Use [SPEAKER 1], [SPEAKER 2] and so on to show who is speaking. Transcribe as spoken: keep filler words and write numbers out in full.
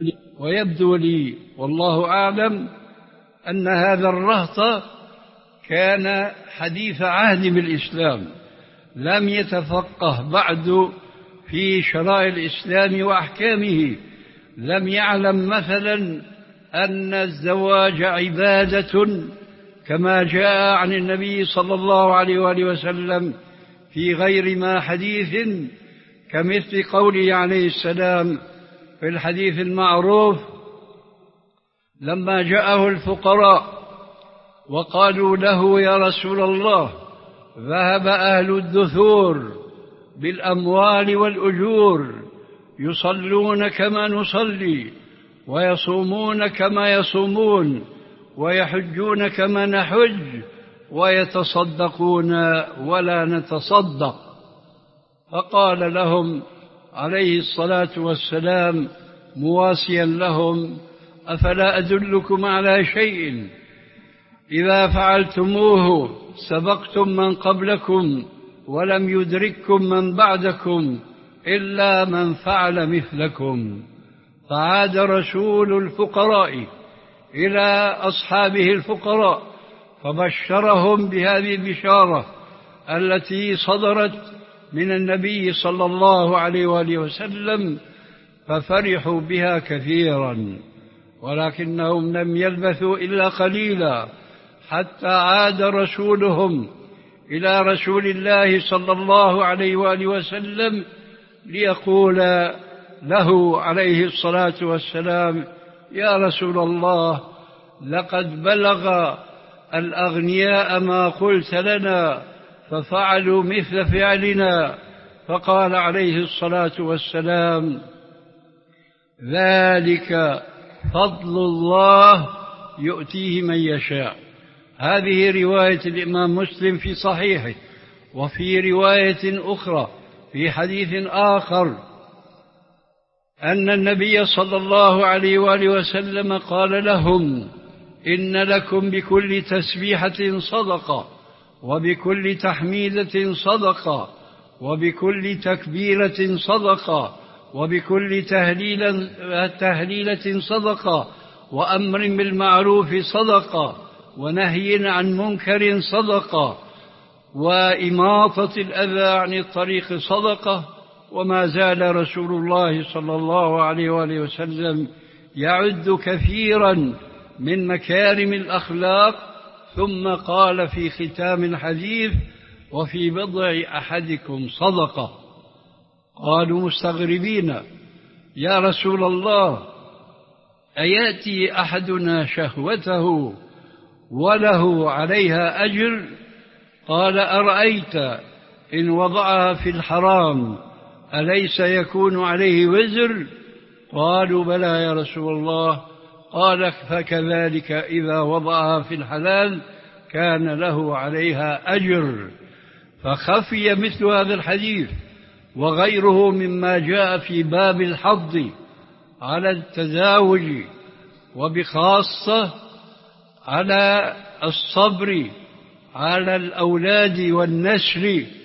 [SPEAKER 1] ويبدو لي والله أعلم أن هذا الرهط كان حديث عهد بالإسلام، لم يتفقه بعد في شرائع الإسلام وأحكامه، لم يعلم مثلا أن الزواج عبادة كما جاء عن النبي صلى الله عليه وآله وسلم في غير ما حديث، كمثل قوله عليه السلام في الحديث المعروف لما جاءه الفقراء وقالوا له يا رسول الله ذهب أهل الدثور بالأموال والأجور يصلون كما نصلي ويصومون كما يصومون ويحجون كما نحج ويتصدقون ولا نتصدق. فقال لهم عليه الصلاة والسلام مواسيا لهم أفلا أدلكم على شيء إذا فعلتموه سبقتم من قبلكم ولم يدرككم من بعدكم إلا من فعل مثلكم. فعاد رسول الفقراء إلى أصحابه الفقراء فبشرهم بهذه البشارة التي صدرت من النبي صلى الله عليه وآله وسلم، ففرحوا بها كثيرا، ولكنهم لم يلبثوا إلا قليلا حتى عاد رسولهم إلى رسول الله صلى الله عليه وآله وسلم ليقول له عليه الصلاة والسلام يا رسول الله لقد بلغ الأغنياء ما قلت لنا ففعلوا مثل فعلنا. فقال عليه الصلاة والسلام ذلك فضل الله يؤتيه من يشاء. هذه رواية الإمام مسلم في صحيحه. وفي رواية أخرى في حديث آخر أن النبي صلى الله عليه وآله وسلم قال لهم إن لكم بكل تسبيحة صدقة وبكل تحميدة صدقة وبكل تكبيرة صدقة وبكل تهليل تهليلة صدقة وأمر بالمعروف صدقة ونهي عن منكر صدقة وإماطة الأذى عن الطريق صدقة. وما زال رسول الله صلى الله عليه وآله وسلم يعد كثيرا من مكارم الأخلاق، ثم قال في ختام الحديث وفي بضع أحدكم صدقة. قالوا مستغربين يا رسول الله أيأتي أحدنا شهوته وله عليها أجر؟ قال أرأيت إن وضعها في الحرام أليس يكون عليه وزر؟ قالوا بلى يا رسول الله. قال فكذلك إذا وضعها في الحلال كان له عليها أجر. فخفي مثل هذا الحديث وغيره مما جاء في باب الحض على التزاوج وبخاصة على الصبر على الأولاد والنسل